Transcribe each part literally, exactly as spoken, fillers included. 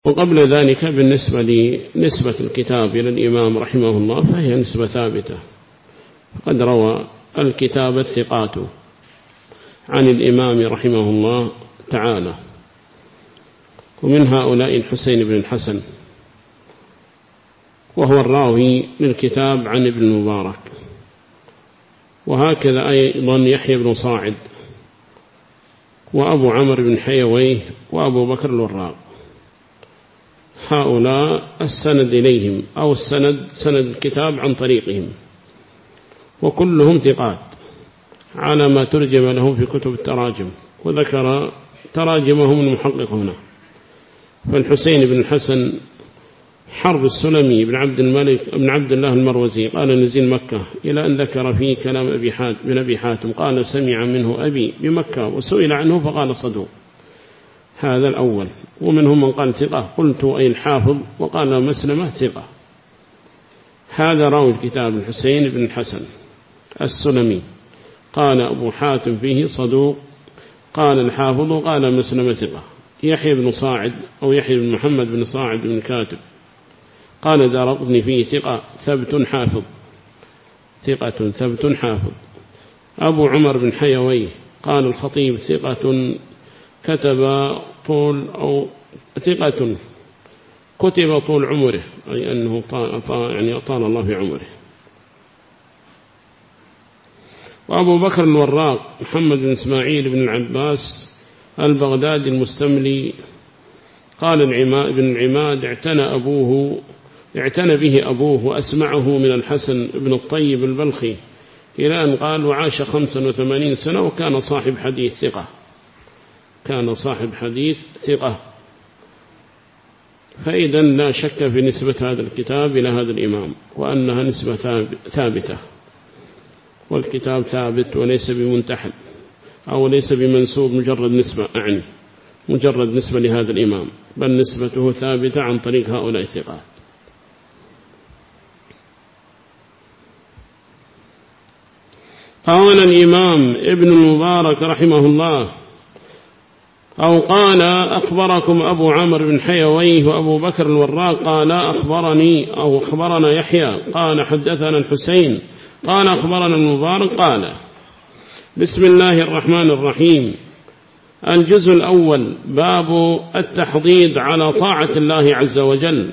وقبل ذلك بالنسبة لنسبة الكتاب إلى الإمام رحمه الله فهي نسبة ثابتة، فقد روى الكتاب الثقات عن الإمام رحمه الله تعالى، ومن هؤلاء الحسين بن الحسن وهو الراوي للكتاب عن ابن المبارك، وهكذا أيضا يحيى بن صاعد وأبو عمرو بن حيويه وأبو بكر الوراق، هؤلاء السند إليهم أو السند سند الكتاب عن طريقهم، وكلهم ثقات على ما ترجم لهم في كتب التراجم، وذكر تراجمهم المحقق هنا. فالحسين بن الحسن حرب السلمي بن عبد الملك بن عبد الله المروزي قال نزل مكة، إلى أن ذكر فيه كلام أبي حاتم بن أبي حاتم قال سمع منه أبي بمكة، وسئل عنه فقال صدوق. هذا الأول. ومنهم من قال ثقة، قلت أي الحافظ، وقال مسلمة ثقة. هذا راوي الكتاب الحسين بن الحسن السلمي، قال أبو حاتم فيه صدوق، قال الحافظ قال مسلمة ثقة. يحيى بن صاعد أو يحيى بن محمد بن صاعد بن كاتب قال دارقطني فيه ثقة ثبت حافظ، ثقة ثبت حافظ. أبو عمر بن حيويه قال الخطيب ثقة كتب طول أو ثقة كتب طول عمره، أي أنه طال يعني طال الله في عمره. وأبو بكر الوراق محمد بن إسماعيل بن العباس البغدادي المستملي قال العماد بن العماد اعتنى أبوه اعتنى به أبوه وأسمعه من الحسن بن الطيب البلخي، إلى أن قال وعاش خمسا وثمانين سنة، وكان صاحب حديث ثقة، كان صاحب حديث ثقة. فإذا لا شك في نسبة هذا الكتاب إلى هذا الإمام، وأنها نسبة ثابتة، والكتاب ثابت وليس بمنتحل أو ليس بمنسوب مجرد نسبة، أعني مجرد نسبة لهذا الإمام، بل نسبته ثابتة عن طريق هؤلاء الثقات. قال الإمام ابن المبارك رحمه الله أو قال أخبركم أبو عمرو بن حيويه وأبو بكر الوراق قال أخبرني أو أخبرنا يحيى قال حدثنا الحسين قال أخبرنا المبارك قال بسم الله الرحمن الرحيم. الجزء الأول باب التحضيض على طاعة الله عز وجل،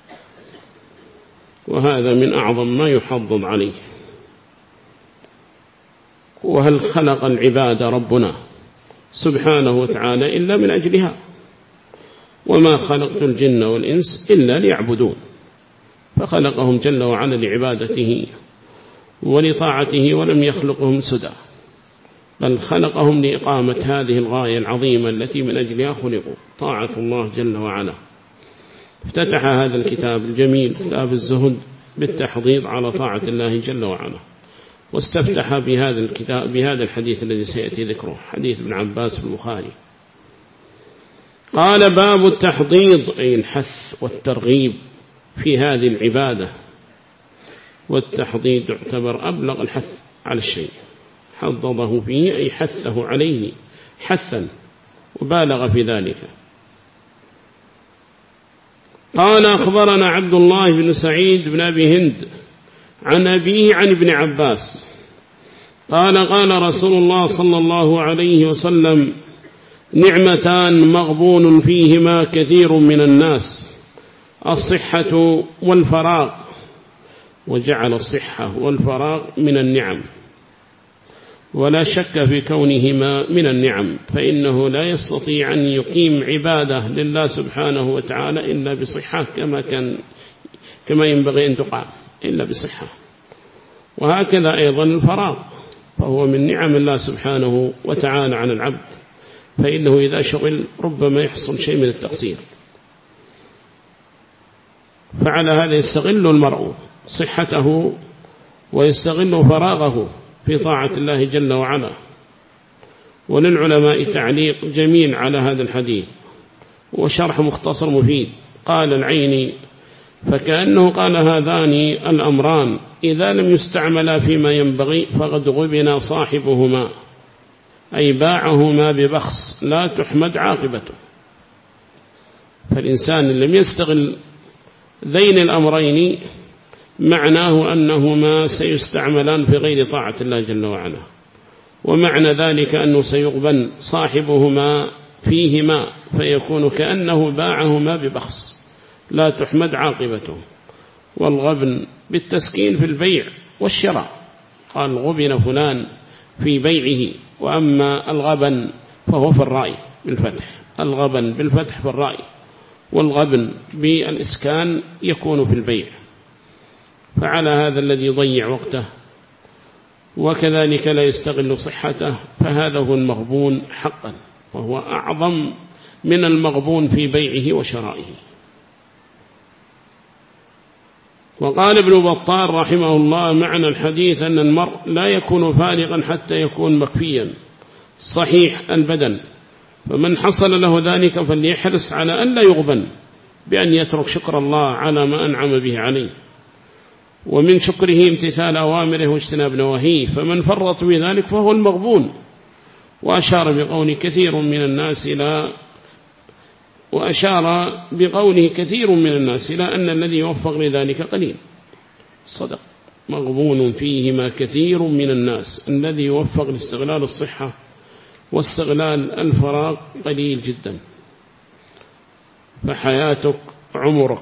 وهذا من أعظم ما يحضض عليه. وهل خلق العباد ربنا سبحانه وتعالى إلا من أجلها، وما خلقت الجن والإنس إلا ليعبدون، فخلقهم جل وعلا لعبادته ولطاعته، ولم يخلقهم سدى، بل خلقهم لإقامة هذه الغاية العظيمة التي من أجلها خلقوا، طاعة الله جل وعلا. افتتح هذا الكتاب الجميل كتاب الزهد بالتحضيض على طاعة الله جل وعلا، واستفتح بهذا الكتاب بهذا الحديث الذي سيأتي ذكره، حديث ابن عباس في البخاري. قال باب التحضيض أي الحث والترغيب في هذه العبادة، والتحضيض يعتبر أبلغ الحث على الشيء، حضضه فيه أي حثه عليه حثا وبالغ في ذلك. قال أخبرنا عبد الله بن سعيد بن أبي هند عن أبيه عن ابن عباس قال قال رسول الله صلى الله عليه وسلم نعمتان مغبون فيهما كثير من الناس، الصحة والفراغ، وجعل الصحة والفراغ من النعم، ولا شك في كونهما من النعم، فإنه لا يستطيع أن يقيم عبادة لله سبحانه وتعالى إلا بصحة كما كان كما ينبغي أن تقام إلا بصحة. وهكذا أيضا الفراغ، فهو من نعم الله سبحانه وتعالى على العبد، فإنه إذا شغل ربما يحصل شيء من التقصير، فعلى هذا يستغل المرء صحته ويستغل فراغه في طاعة الله جل وعلا. وللعلماء تعليق جميل على هذا الحديث وشرح مختصر مفيد. قال العيني فكأنه قال هذان الأمران إذا لم يستعملا فيما ينبغي فقد غبن صاحبهما، أي باعهما ببخس لا تحمد عاقبته. فالإنسان اللي لم يستغل ذين الأمرين معناه أنهما سيستعملان في غير طاعة الله جل وعلا، ومعنى ذلك أنه سيغبن صاحبهما فيهما فيكون كأنه باعهما ببخس لا تحمد عاقبته. والغبن بالتسكين في البيع والشراء، قال غبن فلان في بيعه. وأما الغبن فهو في الرأي بالفتح، الغبن بالفتح في الرأي، والغبن بالإسكان يكون في البيع. فعلى هذا الذي يضيع وقته وكذلك لا يستغل صحته فهذا هو المغبون حقا، وهو أعظم من المغبون في بيعه وشرائه. وقال ابن بطال رحمه الله معنى الحديث أن المرء لا يكون فارغا حتى يكون مكفيا صحيح البدن، فمن حصل له ذلك فليحرص على أن لا يغبن بأن يترك شكر الله على ما أنعم به عليه، ومن شكره امتثال أوامره واجتناب نواهيه، فمن فرط في ذلك فهو المغبون. وأشار بقول كثير من الناس لا وأشار بقوله كثير من الناس إلى أن الذي يوفق لذلك قليل. صدق، مغبون فيهما كثير من الناس، الذي يوفق لاستغلال الصحة واستغلال الفراغ قليل جدا. فحياتك عمرك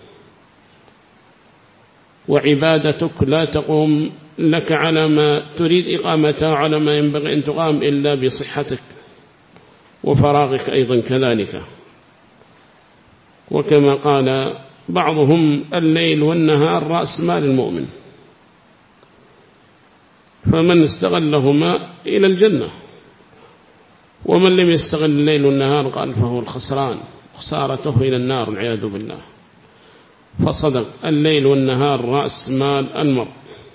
وعبادتك لا تقوم لك على ما تريد إقامته على ما ينبغي أن تقام إلا بصحتك، وفراغك أيضا كذلك. وكما قال بعضهم الليل والنهار رأس مال المؤمن، فمن استغلهما إلى الجنة، ومن لم يستغل الليل والنهار قال فهو الخسران، خسارته إلى النار والعياذ بالله. فصدق، الليل والنهار رأس مال المرء.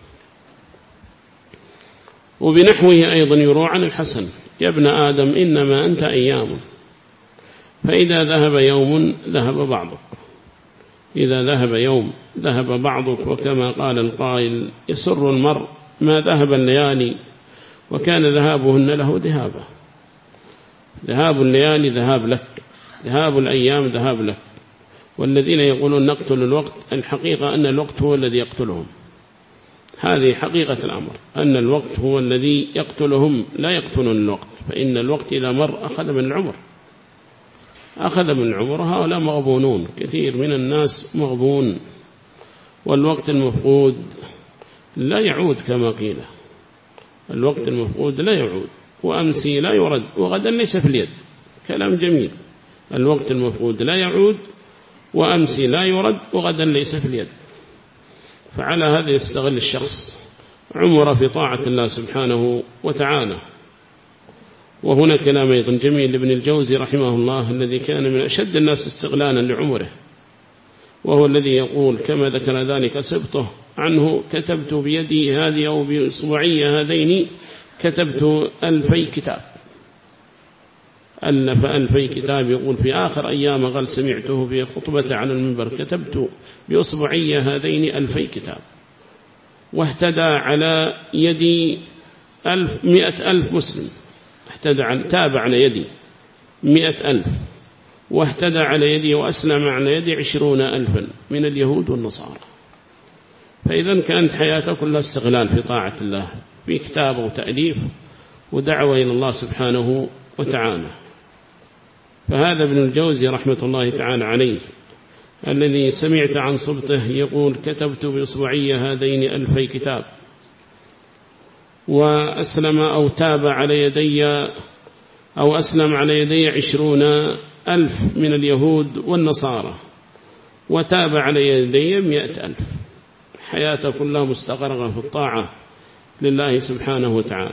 وبنحوه أيضا يروى عن الحسن يا ابن آدم إنما أنت أيام، فإذا ذهب يوم ذهب بعضك، إذا ذهب يوم ذهب بعضك. وكما قال القائل يسر المرء ما ذهب الليالي وكان ذهابهن له ذهابا. ذهاب الليالي ذهاب لك، ذهاب الأيام ذهاب لك. والذين يقولون نقتل الوقت، الحقيقة أن الوقت هو الذي يقتلهم. هذه حقيقة الأمر، أن الوقت هو الذي يقتلهم لا يقتلون الوقت. فإن الوقت إذا مر أخذ من العمر، أخذ من العمر. هؤلاء مغبونون، كثير من الناس مغبون. والوقت المفقود لا يعود كما قيل، الوقت المفقود لا يعود، وأمسي لا يرد وغدا ليس في اليد. كلام جميل، الوقت المفقود لا يعود وأمسي لا يرد وغدا ليس في اليد. فعلى هذا يستغل الشخص عمره في طاعة الله سبحانه وتعالى. وهنا كلام أيضا جميل لابن الجوزي رحمه الله الذي كان من أشد الناس استغلالا لعمره، وهو الذي يقول كما ذكر ذلك سبطه عنه كتبت بيدي هذه أو بإصبعي هذين كتبت ألفي كتاب، ألف ألفي كتاب. يقول في آخر أيام قال سمعته في خطبة على المنبر كتبت بإصبعي هذين ألفي كتاب، واهتدى على يدي ألف مئة ألف مسلم، اهتدى عن تابع على يدي مئة ألف، واهتدى على يدي وأسلم على يدي عشرون ألفا من اليهود والنصارى. فإذا كانت حياته كلها استغلال في طاعة الله، في كتابه وتأليف ودعوة إلى الله سبحانه وتعالى. فهذا ابن الجوزي رحمة الله تعالى عليه الذي سمعت عن صبته يقول كتبت بإصبعي هذين ألفي كتاب، وأسلم أو تاب على يدي أو أسلم على يدي عشرون ألف من اليهود والنصارى، وتاب على يدي مئة ألف. حياته كلها مستغرقة في الطاعة لله سبحانه وتعالى.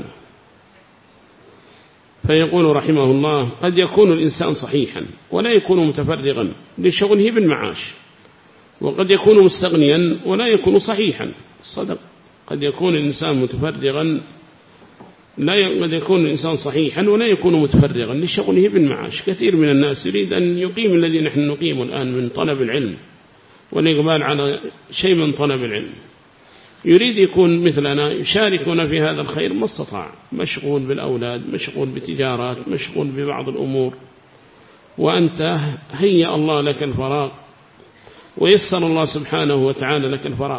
فيقول رحمه الله قد يكون الإنسان صحيحا ولا يكون متفرغا لشغله بالمعاش، وقد يكون مستغنيا ولا يكون صحيحا. صدق، قد يكون الإنسان متفرغا لا قد يكون الإنسان صحيحا ولا يكون متفرغا لشغله بالمعاش. كثير من الناس يريد أن يقيم الذي نحن نقيم الآن من طلب العلم والإقبال على شيء من طلب العلم، يريد يكون مثلنا يشاركنا في هذا الخير ما استطاع، مشغول بالأولاد، مشغول بتجارات، مشغول ببعض الأمور، وأنت هيأ الله لك الفراغ ويسر الله سبحانه وتعالى لك الفراغ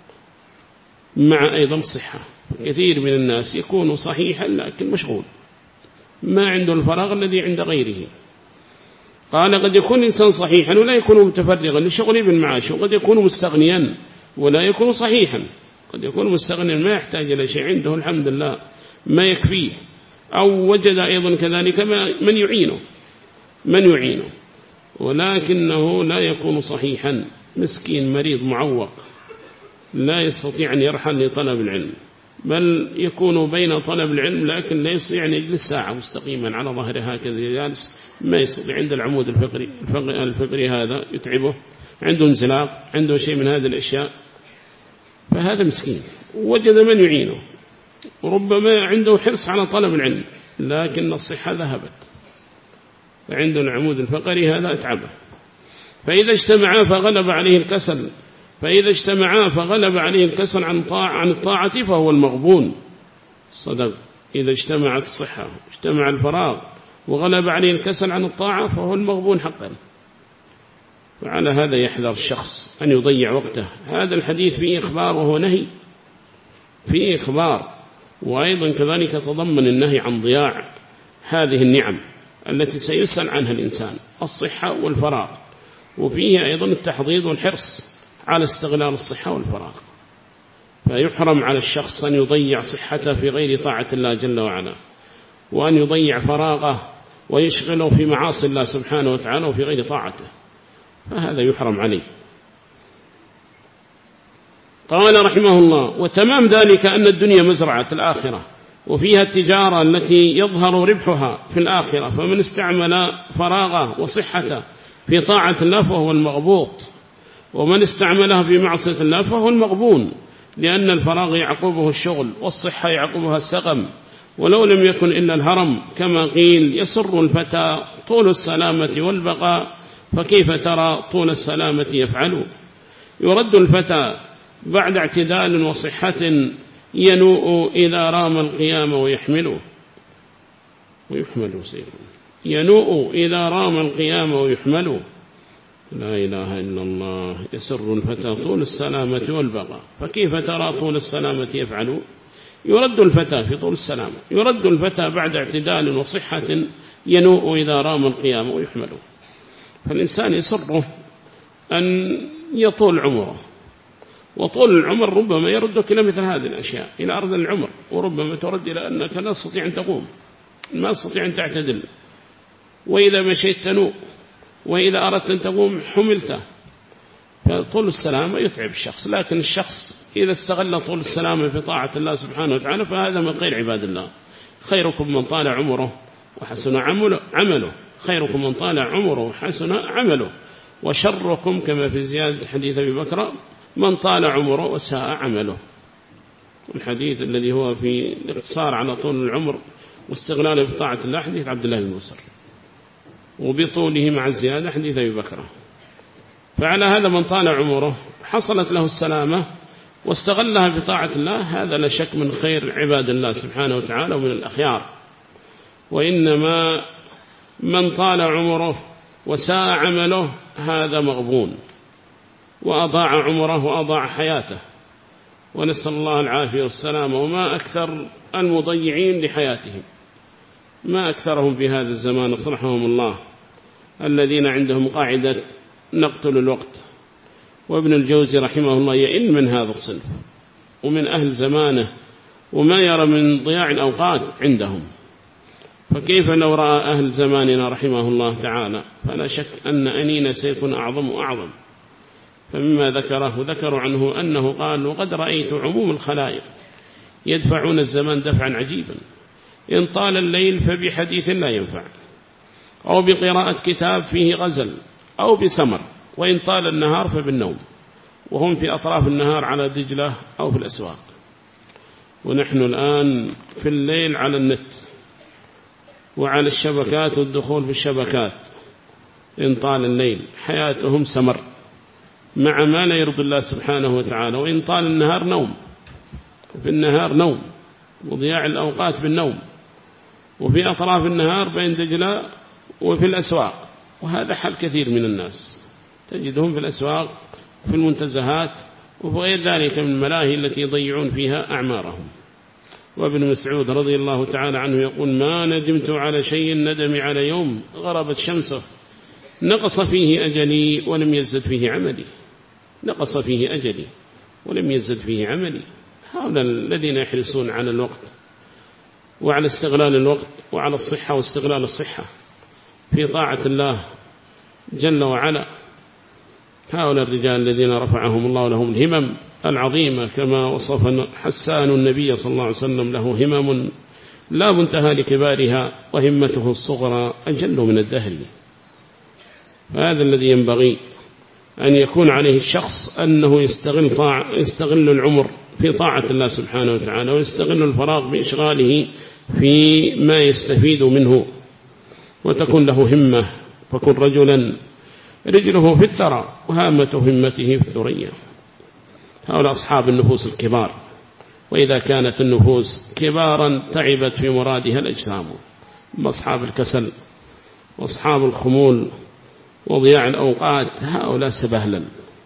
مع أيضا الصحة. كثير من الناس يكون صحيحا لكن مشغول، ما عنده الفراغ الذي عند غيره. قال قد يكون إنسان صحيحا ولا يكون متفرغا لشغله بالمعاش، وقد يكون مستغنيا ولا يكون صحيحا، قد يكون مستغنيا ما يحتاج إلى شيء، عنده الحمد لله ما يكفيه، أو وجد أيضا كذلك من يعينه من يعينه ولكنه لا يكون صحيحا، مسكين مريض معوق لا يستطيع أن يرحل لطلب العلم، بل يكون بين طلب العلم لكن لا يستطيع أن يجلس ساعة مستقيما على ظهره هكذا جالس، ما يستطيع. عند العمود الفقري الفقري هذا يتعبه، عنده انزلاق، عنده شيء من هذه الأشياء، فهذا مسكين وجد من يعينه، وربما عنده حرص على طلب العلم لكن الصحة ذهبت، فعنده العمود الفقري هذا أتعبه. فإذا اجتمعا فغلب عليه الكسل فإذا اجتمعا فغلب عليه الكسل عن طاعة عن الطاعة فهو المغبون. صدق، إذا اجتمعت الصحة اجتمع الفراغ وغلب عليه الكسل عن الطاعة فهو المغبون حقا. وعلى هذا يحذر الشخص أن يضيع وقته. هذا الحديث فيه إخبار وهو نهي، فيه إخبار، وأيضا كذلك تضمن النهي عن ضياع هذه النعم التي سيسأل عنها الإنسان، الصحة والفراغ، وفيه أيضا التحضيض والحرص على استغلال الصحة والفراغ. فيحرم على الشخص أن يضيع صحته في غير طاعة الله جل وعلا، وأن يضيع فراغه ويشغله في معاصي الله سبحانه وتعالى وفي غير طاعته، فهذا يحرم عليه. قال رحمه الله: وتمام ذلك أن الدنيا مزرعة الآخرة، وفيها التجارة التي يظهر ربحها في الآخرة، فمن استعمل فراغه وصحته في طاعة الله فهو المغبوط، ومن استعملها في معصية الله فهو المغبون، لأن الفراغ يعقبه الشغل والصحة يعقبها السقم، ولو لم يكن إلا الهرم كما قيل: يسر الفتى طول السلامة والبقاء، فكيف ترى طول السلامة يفعل. يرد الفتى بعد اعتدال وصحة، ينوء إذا رام القيام ويحمله ويحمل سيره ينوء إذا رام القيام ويحمله. لا إله إلا الله. يسر الفتى طول السلامة والبقاء، فكيف ترى طول السلامة يفعل. يرد الفتى في طول السلامة، يرد الفتى بعد اعتدال وصحة، ينوء إذا رام القيام ويحمله. فالإنسان يسره أن يطول عمره، وطول العمر ربما يردك إلى مثل هذه الأشياء، إلى أرض العمر، وربما ترد إلى أنك لا تستطيع أن تقوم، ما تستطيع أن تعتدل، وإذا مشيت تنوء، وإذا أردت أن تقوم حملته. فطول السلامة يتعب الشخص، لكن الشخص إذا استغل طول السلامة في طاعة الله سبحانه وتعالى فهذا من خير عباد الله. خيركم من طال عمره وحسن عمله خيركم من طال عمره وحسن عمله، وشركم كما في زيادة حديث أبي بكر من طال عمره وساء عمله. الحديث الذي هو في الاقتصار على طول العمر واستغلاله بطاعة الله حديث عبد الله بن مسعود، وبطوله مع الزيادة حديث أبي بكر. فعلى هذا من طال عمره حصلت له السلامة واستغلها بطاعة الله، هذا لا شك من خير عباد الله سبحانه وتعالى ومن الأخيار. وإنما من طال عمره وساء عمله هذا مغبون، وأضاع عمره وأضاع حياته، ونسأل الله العافية والسلامة. وما أكثر المضيعين لحياتهم، ما أكثرهم في هذا الزمان أصلحهم الله، الذين عندهم قاعدة نقتل الوقت. وابن الجوزي رحمه الله يئن من هذا الصنف ومن أهل زمانه، وما يرى من ضياع الأوقات عندهم. فكيف لو رأى أهل زماننا رحمه الله تعالى، فلا شك أن أنين سيكون أعظم وأعظم. فمما ذكره ذكروا عنه أنه قال: وقد رأيت عموم الخلائق يدفعون الزمان دفعا عجيبا، إن طال الليل فبحديث لا ينفع، أو بقراءة كتاب فيه غزل، أو بسمر، وإن طال النهار فبالنوم، وهم في أطراف النهار على دجلة أو في الأسواق، ونحن الآن في الليل على النت وعلى الشبكات والدخول في الشبكات. إن طال الليل حياتهم سمر مع ما لا يرضي الله سبحانه وتعالى، وإن طال النهار نوم، في النهار نوم وضياع الأوقات بالنوم، وفي أطراف النهار بين دجلة وفي الأسواق وهذا حال كثير من الناس تجدهم في الأسواق في المنتزهات وفي غير ذلك من الملاهي التي يضيعون فيها أعمارهم. وابن مسعود رضي الله تعالى عنه يقول ما ندمت على شيء ندمي على يوم غربت شمسه نقص فيه أجلي ولم يزد فيه عملي. نقص فيه أجلي ولم يزد فيه عملي. هؤلاء الذين يحرصون على الوقت وعلى استغلال الوقت وعلى الصحة واستغلال الصحة في طاعة الله جل وعلا. هؤلاء الرجال الذين رفعهم الله لهم الهمم العظيمة كما وصف حسان النبي صلى الله عليه وسلم له همم لا منتهى لكبارها وهمته الصغرى أجل من الدهر. فهذا الذي ينبغي أن يكون عليه الشخص أنه يستغل, طاع يستغل العمر في طاعة الله سبحانه وتعالى ويستغل الفراغ بإشغاله في ما يستفيد منه وتكون له همة فكن رجلا رجله في الثرى وهامة همته في الثريا. هؤلاء أصحاب النفوس الكبار. وإذا كانت النفوس كبارا تعبت في مرادها الأجسام. أصحاب الكسل وأصحاب الخمول وضياع الأوقات هؤلاء سبهلا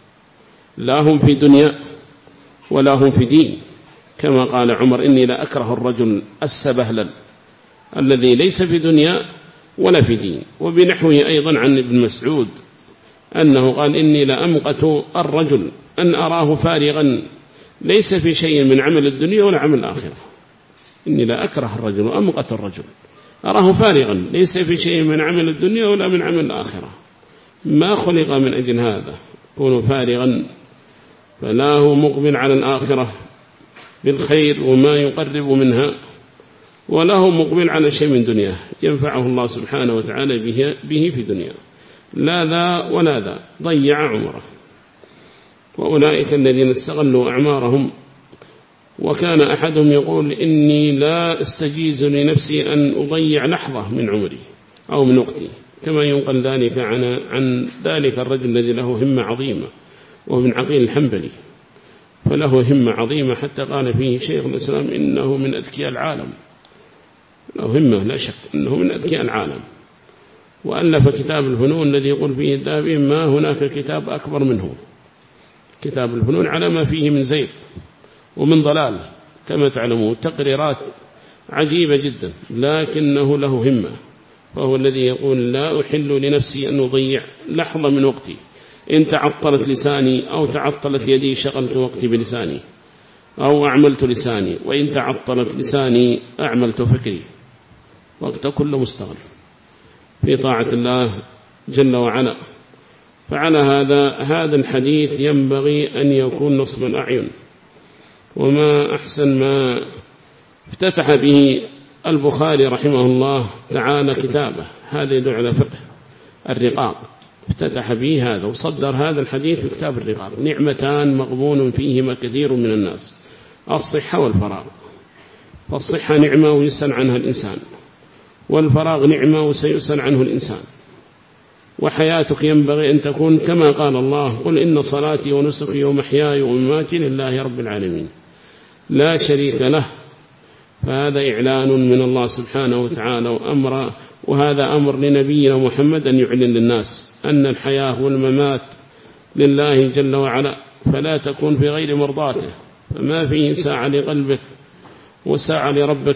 لا هم في دنيا ولا هم في دين. كما قال عمر إني لا أكره الرجل السبهلل الذي ليس في دنيا ولا في دين. وبنحوه أيضا عن ابن مسعود أنه قال إني لأمقت الرجل أن أراه فارغا ليس في شيء من عمل الدنيا ولا عمل الآخرة. إني لا أكره الرجل وأمقت الرجل أراه فارغا ليس في شيء من عمل الدنيا ولا من عمل الآخرة. ما خلق من أجل هذا يكون فارغا فلا هو مقبل على الآخرة بالخير وما يقرب منها ولا هو مقبل على شيء من دنياه ينفعه الله سبحانه وتعالى به, به في دنيا لا ذا ولا ذا ضيع عمره. وأولئك الذين استغلوا أعمارهم وكان أحدهم يقول إني لا استجيز لنفسي أن أضيع لحظة من عمري أو من وقتي كما ينقل ذلك عن, عن ذلك الرجل الذي له همة عظيمة وابن عقيل الحنبلي فله همة عظيمة حتى قال فيه شيخ الإسلام إنه من أذكياء العالم. له همة لا شك إنه من أذكياء العالم. وألف كتاب الفنون الذي يقول فيه الذهبي ما هناك كتاب أكبر منه. كتاب الفنون على ما فيه من زيغ ومن ضلال كما تعلمون تقريرات عجيبة جدا لكنه له همة. فهو الذي يقول لا أحل لنفسي أن أضيع لحظة من وقتي إن تعطلت لساني أو تعطلت يدي شغلت وقتي بلساني أو أعملت لساني وإن تعطلت لساني أعملت فكري. وقت كل مستغل في طاعة الله جل وعلا. فعلى هذا هذا الحديث ينبغي أن يكون نصب الأعين. وما أحسن ما افتتح به البخاري رحمه الله تعالى كتابه هذا يدل على فقه الرقاق. افتتح به هذا وصدر هذا الحديث في كتاب الرقاق. نعمتان مغبون فيهما كثير من الناس الصحة والفراغ. فالصحة نعمة ويسأل عنها الإنسان والفراغ نعمة وسيسأل عنه الإنسان. وحياتك ينبغي أن تكون كما قال الله قل إن صلاتي ونسكي ومحياي ومماتي لله رب العالمين لا شريك له. فهذا إعلان من الله سبحانه وتعالى وأمر وهذا أمر لنبينا محمد أن يعلن للناس أن الحياة والممات لله جل وعلا فلا تكون في غير مرضاته. فما فيه ساعة لقلبك وساعة لربك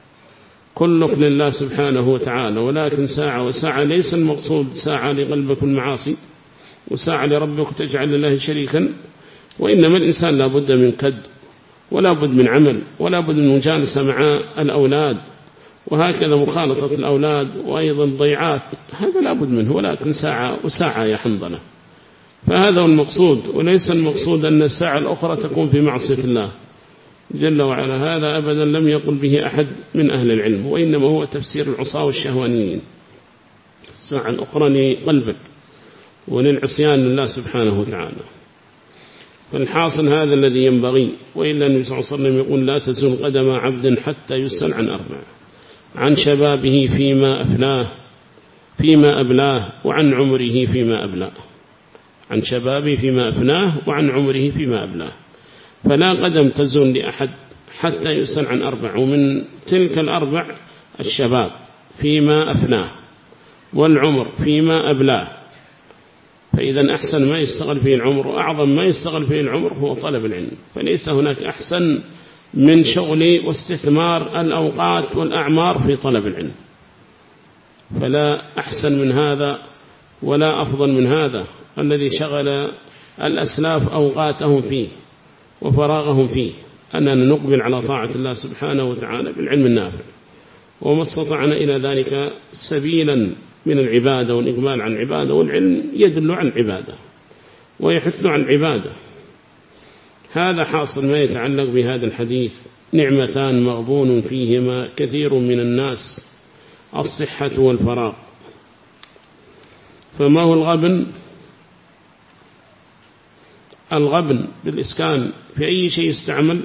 كلك لله سبحانه وتعالى. ولكن ساعة وساعة ليس المقصود ساعة لقلبك المعاصي وساعة لربك تجعل لله شريكا. وإنما الإنسان لا بد من كد ولا بد من عمل ولا بد من مجالسة مع الأولاد وهكذا مخالطة الأولاد وأيضا ضيعات هذا لا بد منه. ولكن ساعة وساعة يا حنظلة. فهذا هو المقصود وليس المقصود أن الساعة الأخرى تكون في معصية الله جل وعلا. هذا أبدا لم يقل به أحد من أهل العلم وإنما هو تفسير العصاة والشهوانيين. الساعة الأخرى لقلبك وللعصيان لله سبحانه وتعالى. فالحاصل هذا الذي ينبغي. وإلا النبي صلى الله عليه وسلم يقول لا تزول قدم عبد حتى يسأل عن أربع عن شبابه فيما أفناه فيما أبلاه وعن عمره فيما أبلاه. عن شبابه فيما أفناه وعن عمره فيما أبلاه. فلا قدم تزول لأحد حتى يسأل عن أربع ومن تلك الأربع الشباب فيما أفناه والعمر فيما أبلاه. فإذا أحسن ما يستغل فيه العمر وأعظم ما يستغل فيه العمر هو طلب العلم، فليس هناك أحسن من شغل واستثمار الأوقات والأعمار في طلب العلم، فلا أحسن من هذا ولا أفضل من هذا الذي شغل الأسلاف أوقاتهم فيه وفراغهم فيه، أننا نقبل على طاعة الله سبحانه وتعالى بالعلم النافع، وما استطعنا إلى ذلك سبيلا من العبادة والإقبال عن العبادة. والعلم يدل عن العبادة ويحث عن العبادة. هذا حاصل ما يتعلق بهذا الحديث: نعمتان مغبون فيهما كثير من الناس، الصحة والفراغ. فما هو الغبن؟ الغبن بالإسكان في أي شيء يستعمل؟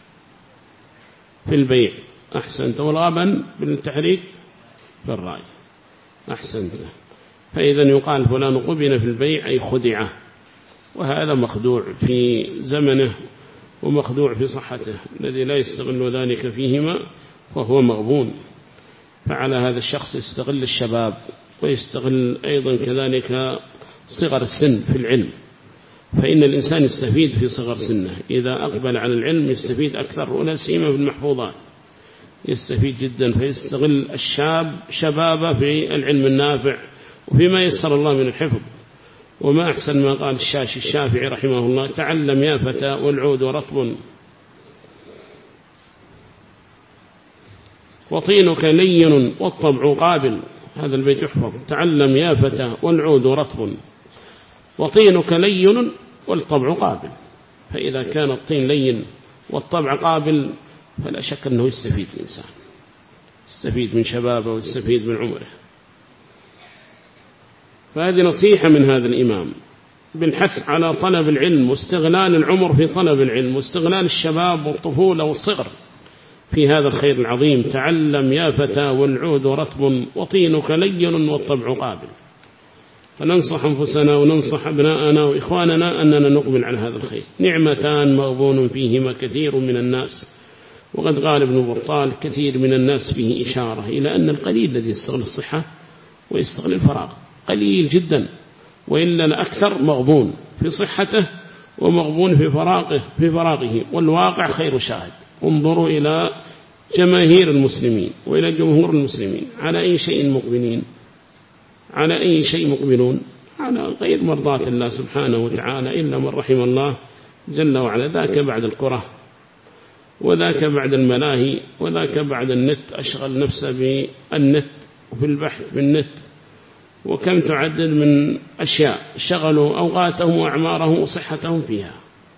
في البيع، أحسنت. والغبن بالتحريك في الرأي، أحسنت. فإذا يقال فلان غبن في البيع أي خدعه، وهذا مخدوع في زمنه ومخدوع في صحته. الذي لا يستغل ذلك فيهما فهو مغبون. فعلى هذا الشخص يستغل الشباب ويستغل أيضا كذلك صغر السن في العلم، فإن الإنسان يستفيد في صغر سنه إذا أقبل على العلم، يستفيد أكثر، ولا سيما في المحفوظات يستفيد جدا. فيستغل الشاب شبابه في العلم النافع وفيما يسر الله من الحفظ. وما أحسن ما قال الشاشي الشافعي رحمه الله: تعلم يا فتى والعود رطب، وطينك لين والطبع قابل. هذا البيت يحفظ: تعلم يا فتى والعود رطب، وطينك لين والطبع قابل. فإذا كان الطين لين والطبع قابل فلا شك أنه يستفيد الإنسان، يستفيد من شبابه ويستفيد من عمره. فهذه نصيحة من هذا الإمام بالحث على طلب العلم واستغلال العمر في طلب العلم واستغلال الشباب والطفولة والصغر في هذا الخير العظيم. تعلم يا فتى والعود رطب، وطينك لين والطبع قابل. فننصح أنفسنا وننصح أبناءنا وإخواننا أننا نقبل على هذا الخير. نعمتان مغبون فيهما كثير من الناس. وقد قال ابن بطال: كثير من الناس فيه إشارة إلى أن القليل الذي يستغل الصحة ويستغل الفراغ قليل جدا، وإلا الأكثر مغبون في صحته ومغبون في فراغه في فراغه والواقع خير شاهد. انظروا إلى جماهير المسلمين وإلى جمهور المسلمين، على أي شيء مقبلين؟ على أي شيء مقبلون؟ على غير مرضاة الله سبحانه وتعالى، إلا من رحم الله جل وعلا. ذاك بعد القرى، وذاك بعد الملاهي، وذاك بعد النت، أشغل نفسه بالنت وفي البحث بالنت. وكم تعدد من أشياء شغلوا أوقاتهم وأعمارهم وصحتهم فيها،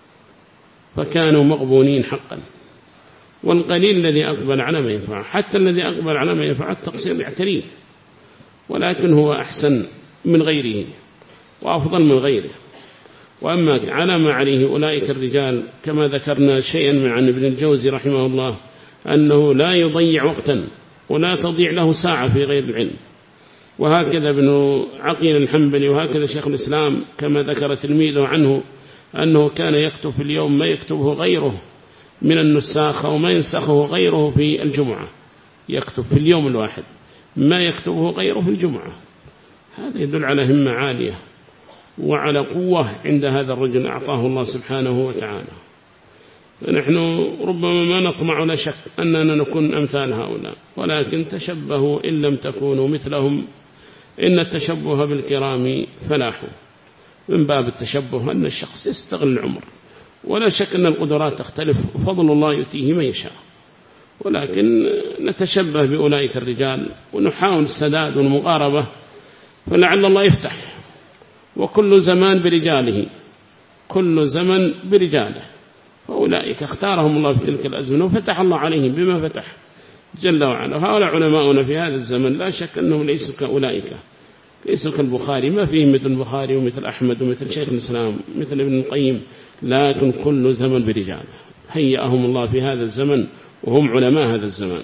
فكانوا مغبونين حقا. والقليل الذي أقبل على ما ينفع، حتى الذي أقبل على ما ينفع التقصير يعتريه، ولكن هو أحسن من غيره وأفضل من غيره. وأما على ما عليه أولئك الرجال، كما ذكرنا شيئا من عن ابن الجوزي رحمه الله، أنه لا يضيع وقتا ولا تضيع له ساعة في غير العلم. وهكذا ابن عقيل الحنبلي، وهكذا شيخ الإسلام كما ذكر تلميذه عنه أنه كان يكتب في اليوم ما يكتبه غيره من النساخ وما ينسخه غيره في الجمعة، يكتب في اليوم الواحد ما يكتبه غيره في الجمعة. هذا يدل على همة عالية وعلى قوة عند هذا الرجل أعطاه الله سبحانه وتعالى. فنحن ربما ما نطمع لا شك أننا نكون أمثال هؤلاء، ولكن تشبهوا إن لم تكونوا مثلهم، إن التشبه بالكرام فلاح. من باب التشبه أن الشخص يستغل العمر، ولا شك أن القدرات تختلف وفضل الله يؤتيه من يشاء، ولكن نتشبه بأولئك الرجال ونحاول السداد والمقاربة، فلعل الله يفتح. وكل زمان برجاله، كل زمن برجاله، فأولئك اختارهم الله في تلك الأزمنة وفتح الله عليهم بما فتح جل وعلا. هؤلاء علماؤنا في هذا الزمن لا شك أنهم ليسوا كأولئك، ليسوا كالبخاري، ما فيهم مثل البخاري ومثل أحمد ومثل شيخ الإسلام مثل ابن القيم، لكن كل زمن برجاله هيأهم الله في هذا الزمن وهم علماء هذا الزمان.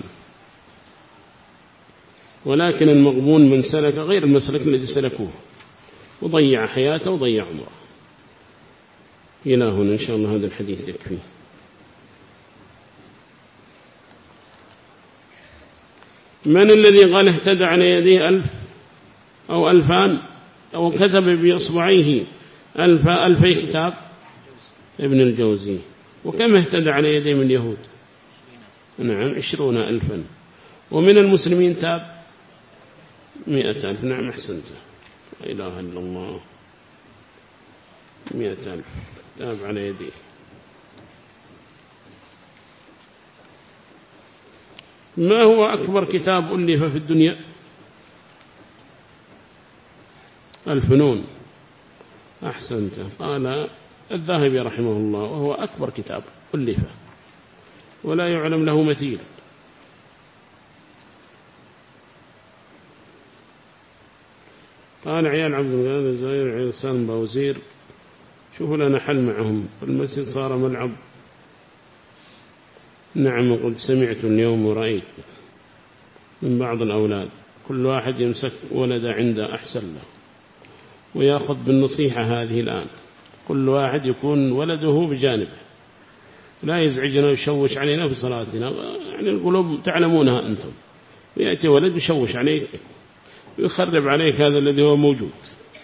ولكن المغبون من سلك غير المسلك الذي سلكوه وضيع حياته وضيع عمره. إلى هنا إن شاء الله هذا الحديث يكفي. من الذي قال اهتدى على يديه ألف؟ أو ألفان، أو كتب بإصبعيه ألف ألفي كتاب ابن الجوزي. وكم اهتدى على يديه من اليهود؟ نعم عشرون ألفا. ومن المسلمين تاب مئة ألف. نعم أحسنت، لا إله إلا الله، مئة ألف تاب على يديه. ما هو أكبر كتاب ألف في الدنيا؟ الفنون. أحسنت، قال الذهبي رحمه الله وهو أكبر كتاب ألف ولا يعلم له مثيل. قال عيال عبد الغني الزاير عيال سالم باوزير شوفوا لنا حل معهم، المسجد صار ملعب. نعم قد سمعت اليوم ورأيت من بعض الأولاد كل واحد يمسك ولد عنده أحسن له ويأخذ بالنصيحة هذه الآن، كل واحد يكون ولده بجانبه لا يزعجنا ويشوش علينا في صلاتنا. يعني القلوب تعلمونها أنتم، ويأتي ولد يشوش عليك ويخرب عليك هذا الذي هو موجود،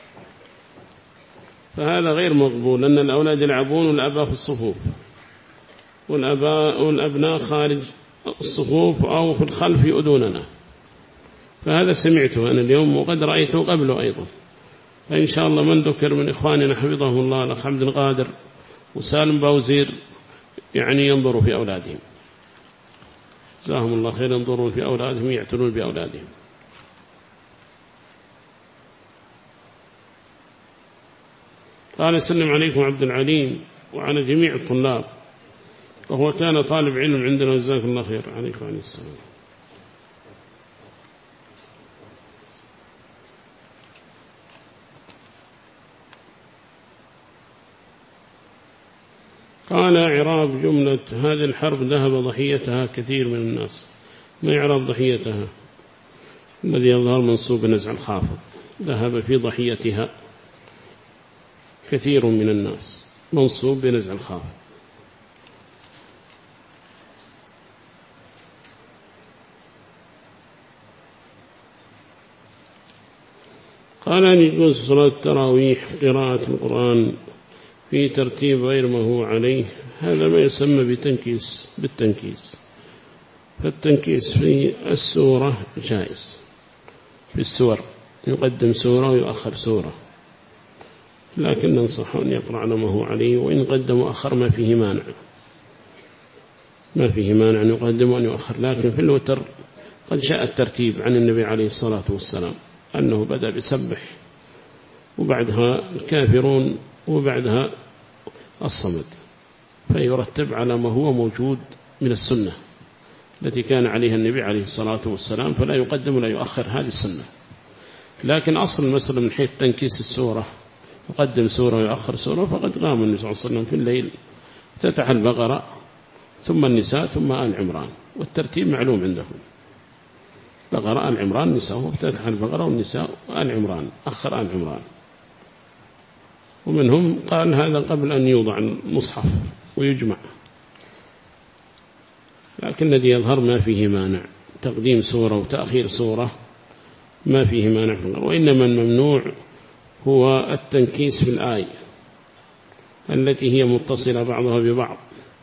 فهذا غير مقبول. أن الأولاد يلعبون والأباء في الصفوف، والأباء والأبناء خارج الصفوف أو في الخلف يؤذوننا، فهذا سمعته أنا اليوم وقد رأيته قبله أيضا. فإن شاء الله من ذكر من إخواننا حفظه الله الأخ عبد القادر وسالم باوزير يعني ينظروا في أولادهم، جزاهم الله خير، ينظروا في أولادهم يعتنون بأولادهم. قال السلام عليكم عبد العليم وعلى جميع الطلاب، وهو كان طالب علم عندنا جزاك الله خير. عليكم عليه السلام. قال إعراب جملة هذه الحرب ذهب ضحيتها كثير من الناس. ما إعراب ضحيتها؟ الذي يظهر منصوب بنزع الخافض، ذهب في ضحيتها كثير من الناس، منصوب بنزع الخافض. قال أن يجوز صلاة التراويح قراءة القرآن في ترتيب غير ما هو عليه، هذا ما يسمى بتنكيس بالتنكيس. فالتنكيس في السورة جائز، في السور يقدم سورة ويؤخر سورة، لكن ننصح أن يقرأ على ما هو عليه، وإن قدم وأخر ما فيه مانع، ما فيه مانع أن يقدم وأن يؤخر. لكن في الوتر قد جاء الترتيب عن النبي عليه الصلاة والسلام أنه بدأ بسبح وبعدها الكافرون وبعدها الصمد، فيرتب على ما هو موجود من السنة التي كان عليها النبي عليه الصلاة والسلام، فلا يقدم ولا يؤخر، هذه السنة. لكن أصل المسألة من حيث تنكيس السورة يقدم سورة ويؤخر سورة، فقد قام النبي صلى الله عليه وسلم في الليل تفتح البقرة ثم النساء ثم آل عمران، والترتيب معلوم عندهم، بقرة آل عمران نساء، وفتح البقرة والنساء وآل عمران، أخر آل عمران. ومنهم قال هذا قبل أن يوضع المصحف ويجمع، لكن الذي يظهر ما فيه مانع، تقديم سورة وتأخير سورة ما فيه مانع، وإنما الممنوع هو التنكيس في الآية التي هي متصلة بعضها ببعض،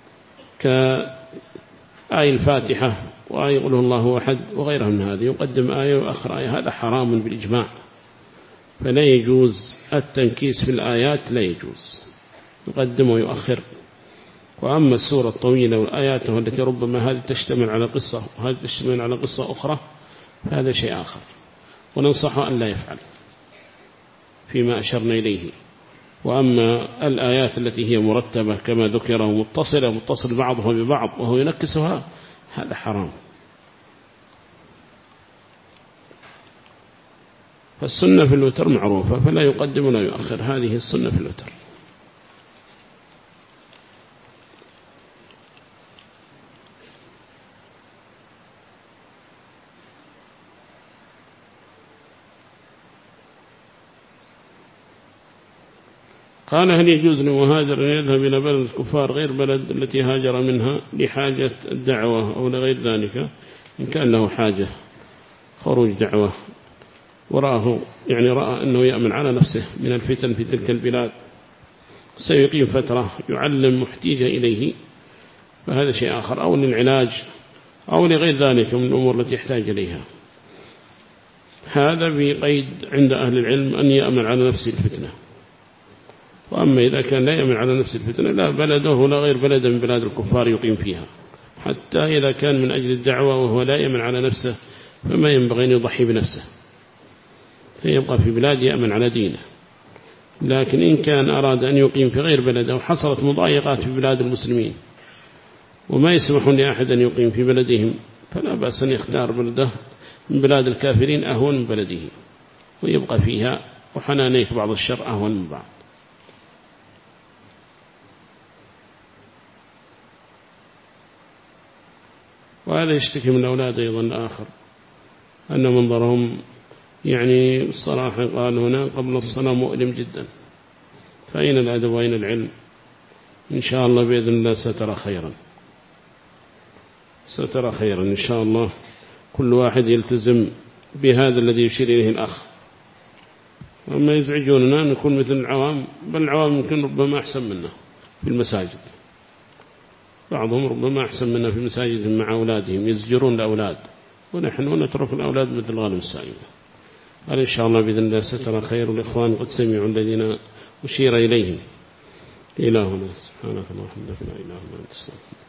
كآية الفاتحة وآية قل هو الله أحد وغيرها من هذه، يقدم آية وأخر آية، هذا حرام بالإجماع، فلا يجوز التنكيس في الآيات، لا يجوز، يقدم ويؤخر. وأما السورة الطويلة والآيات التي ربما هذه تشتمل على قصة وهذه تشتمل على قصة أخرى، فهذا شيء آخر، وننصح أن لا يفعل فيما أشرنا إليه. وأما الآيات التي هي مرتبة كما ذكر ومتصلة متصل بعضها ببعض وهو ينكسها، هذا حرام. فالسنة في الوتر معروفة، فلا يقدم ولا يؤخر، هذه السنة في الوتر. قال هل يجوز لمهاجر أن يذهب إلى بلد الكفار غير بلد التي هاجر منها لحاجة الدعوة أو لغير ذلك؟ إن كان له حاجة خروج دعوة وراه يعني رأى أنه يأمن على نفسه من الفتن في تلك البلاد، سيقيم فترة يعلم محتاج إليه، فهذا شيء آخر، أو للعلاج أو لغير ذلك من الأمور التي يحتاج إليها. هذا بقيد عند أهل العلم أن يأمن على نفسه الفتنة. وأما إذا كان لا يأمن على نفسه الفتنة، لا بلده ولا غير بلد من بلاد الكفار يقيم فيها، حتى إذا كان من أجل الدعوة وهو لا يأمن على نفسه، فما ينبغي أن يضحي بنفسه، فيبقى في بلاد يأمن على دينه. لكن إن كان أراد أن يقيم في غير بلده وحصلت مضايقات في بلاد المسلمين وما يسمحون لأحد أن يقيم في بلدهم، فلا بأس أن يختار بلده من بلاد الكافرين أهون من بلده ويبقى فيها، وحنانيك بعض الشر أهون من بعض. وهذا يشتكي من الأولاد أيضا آخر، أن منظرهم يعني الصراحة قال هنا قبل الصلاة مؤلم جدا، فأين الأدب وأين العلم؟ إن شاء الله بإذن الله سترى خيرا، سترى خيرا إن شاء الله. كل واحد يلتزم بهذا الذي يشير إليه الأخ، وما يزعجوننا نكون مثل العوام، بل العوام يمكن ربما أحسن منا في المساجد، بعضهم ربما أحسن منا في مساجدهم مع أولادهم، يزجرون الأولاد، ونحن نترك الأولاد مثل غالب السائمة. قال إن شاء الله بإذن الله سترى خير، والإخوان قد سمعوا الذين أشير إليهم. إلهنا سبحانك اللهم وبحمدك لا إله إلا أنت.